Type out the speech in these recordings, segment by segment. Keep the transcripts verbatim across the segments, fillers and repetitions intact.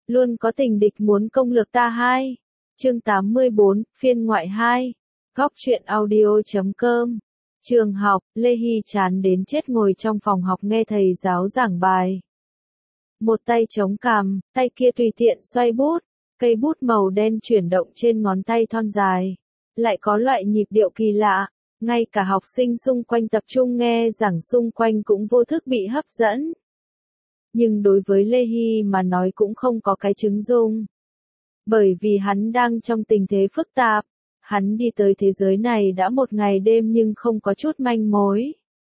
Luôn có tình địch muốn công lược ta hai. Chương tám mươi bốn, phiên ngoại hai. Góc truyện audio chấm com. Trường học, Lê Hy chán đến chết ngồi trong phòng học nghe thầy giáo giảng bài. Một tay chống cằm, tay kia tùy tiện xoay bút, cây bút màu đen chuyển động trên ngón tay thon dài. Lại có loại nhịp điệu kỳ lạ, ngay cả học sinh xung quanh tập trung nghe giảng xung quanh cũng vô thức bị hấp dẫn. Nhưng đối với Lê Hy mà nói cũng không có cái chứng dụng. Bởi vì hắn đang trong tình thế phức tạp, hắn đi tới thế giới này đã một ngày đêm nhưng không có chút manh mối.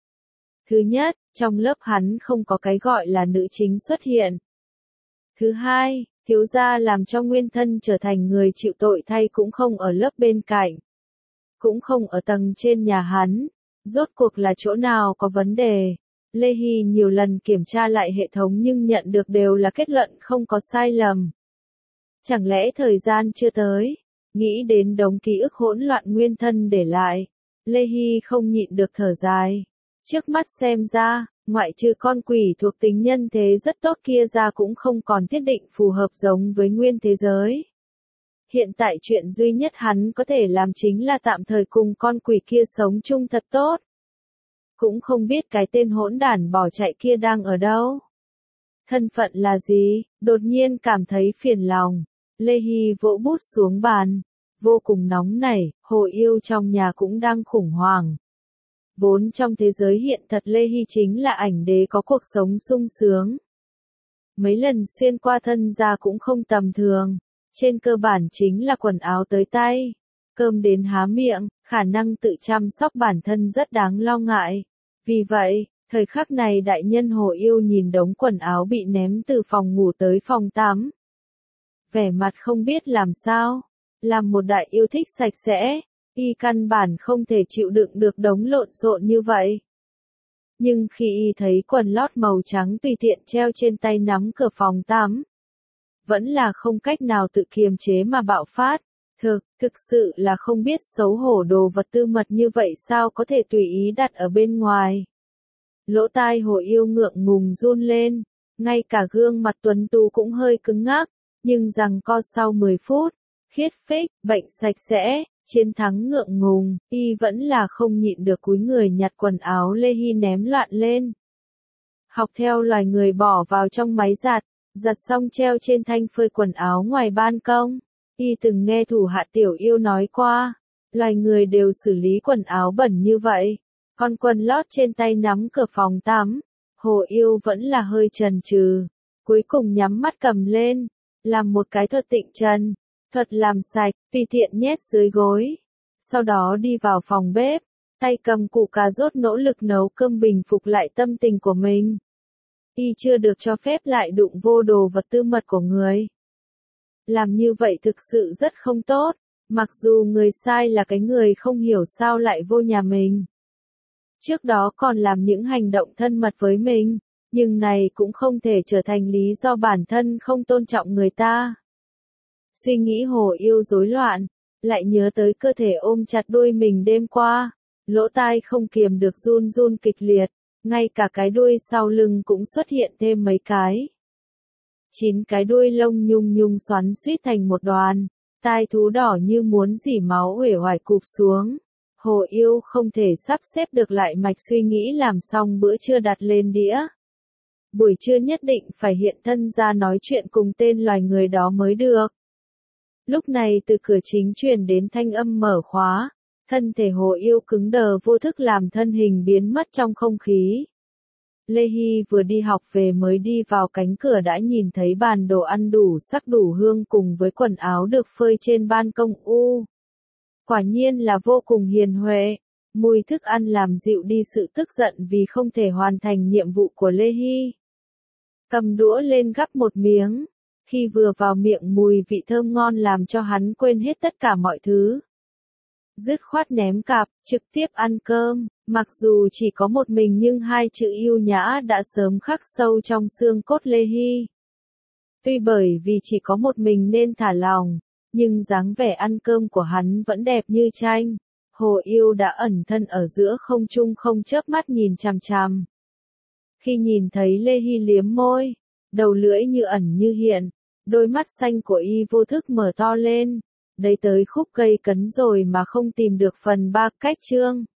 Thứ nhất, trong lớp hắn không có cái gọi là nữ chính xuất hiện. Thứ hai, thiếu gia làm cho nguyên thân trở thành người chịu tội thay cũng không ở lớp bên cạnh. Cũng không ở tầng trên nhà hắn. Rốt cuộc là chỗ nào có vấn đề. Lê Hy nhiều lần kiểm tra lại hệ thống nhưng nhận được đều là kết luận không có sai lầm. Chẳng lẽ thời gian chưa tới? Nghĩ đến đống ký ức hỗn loạn nguyên thân để lại. Lê Hy không nhịn được thở dài. Trước mắt xem ra, ngoại trừ con quỷ thuộc tính nhân thế rất tốt kia ra cũng không còn thiết định phù hợp giống với nguyên thế giới. Hiện tại chuyện duy nhất hắn có thể làm chính là tạm thời cùng con quỷ kia sống chung thật tốt. Cũng không biết cái tên hỗn đản bỏ chạy kia đang ở đâu. Thân phận là gì, đột nhiên cảm thấy phiền lòng. Lê Hy vỗ bút xuống bàn. Vô cùng nóng nảy, Hồ Yêu trong nhà cũng đang khủng hoảng. Vốn trong thế giới hiện thật Lê Hy chính là ảnh đế có cuộc sống sung sướng. Mấy lần xuyên qua thân ra cũng không tầm thường. Trên cơ bản chính là quần áo tới tay. Cơm đến há miệng, khả năng tự chăm sóc bản thân rất đáng lo ngại. Vì vậy, thời khắc này đại nhân Hồ Yêu nhìn đống quần áo bị ném từ phòng ngủ tới phòng tắm. Vẻ mặt không biết làm sao. Làm một đại yêu thích sạch sẽ, y căn bản không thể chịu đựng được đống lộn xộn như vậy. Nhưng khi y thấy quần lót màu trắng tùy tiện treo trên tay nắm cửa phòng tắm, vẫn là không cách nào tự kiềm chế mà bạo phát. Thực, thực sự là không biết xấu hổ đồ vật tư mật như vậy sao có thể tùy ý đặt ở bên ngoài. Lỗ tai Hồ Yêu ngượng ngùng run lên, ngay cả gương mặt tuấn tú cũng hơi cứng ngắc, nhưng rằng co sau mười phút, khiết phích, bệnh sạch sẽ, chiến thắng ngượng ngùng, y vẫn là không nhịn được cúi người nhặt quần áo Lê Hy ném loạn lên. Học theo loài người bỏ vào trong máy giặt, giặt xong treo trên thanh phơi quần áo ngoài ban công. Y từng nghe thủ hạ tiểu yêu nói qua, loài người đều xử lý quần áo bẩn như vậy. Con quần lót trên tay nắm cửa phòng tắm, Hồ Yêu vẫn là hơi chần chừ, cuối cùng nhắm mắt cầm lên, làm một cái thuật tịnh trần, thuật làm sạch, tùy tiện nhét dưới gối. Sau đó đi vào phòng bếp, tay cầm củ cà rốt nỗ lực nấu cơm bình phục lại tâm tình của mình. Y chưa được cho phép lại đụng vô đồ vật tư mật của người. Làm như vậy thực sự rất không tốt, mặc dù người sai là cái người không hiểu sao lại vô nhà mình. Trước đó còn làm những hành động thân mật với mình, nhưng này cũng không thể trở thành lý do bản thân không tôn trọng người ta. Suy nghĩ Hồ Yêu rối loạn, lại nhớ tới cơ thể ôm chặt đuôi mình đêm qua, lỗ tai không kiềm được run run kịch liệt, ngay cả cái đuôi sau lưng cũng xuất hiện thêm mấy cái. Chín cái đuôi lông nhung nhung xoắn suýt thành một đoàn, tai thú đỏ như muốn rỉ máu uể oải cụp xuống. Hồ Yêu không thể sắp xếp được lại mạch suy nghĩ làm xong bữa trưa đặt lên đĩa. Buổi trưa nhất định phải hiện thân ra nói chuyện cùng tên loài người đó mới được. Lúc này từ cửa chính truyền đến thanh âm mở khóa, thân thể Hồ Yêu cứng đờ vô thức làm thân hình biến mất trong không khí. Lê Hy vừa đi học về mới đi vào cánh cửa đã nhìn thấy bàn đồ ăn đủ sắc đủ hương cùng với quần áo được phơi trên ban công u. Quả nhiên là vô cùng hiền huệ, mùi thức ăn làm dịu đi sự tức giận vì không thể hoàn thành nhiệm vụ của Lê Hy. Cầm đũa lên gắp một miếng, khi vừa vào miệng mùi vị thơm ngon làm cho hắn quên hết tất cả mọi thứ. Dứt khoát ném cặp, trực tiếp ăn cơm, mặc dù chỉ có một mình nhưng hai chữ yêu nhã đã sớm khắc sâu trong xương cốt Lê Hy. Tuy bởi vì chỉ có một mình nên thả lòng, nhưng dáng vẻ ăn cơm của hắn vẫn đẹp như tranh. Hồ Yêu đã ẩn thân ở giữa không trung không chớp mắt nhìn chằm chằm. Khi nhìn thấy Lê Hy liếm môi, đầu lưỡi như ẩn như hiện, Đôi mắt xanh của y vô thức mở to lên. Đây tới khúc gây cấn rồi mà không tìm được phần ba cách chương.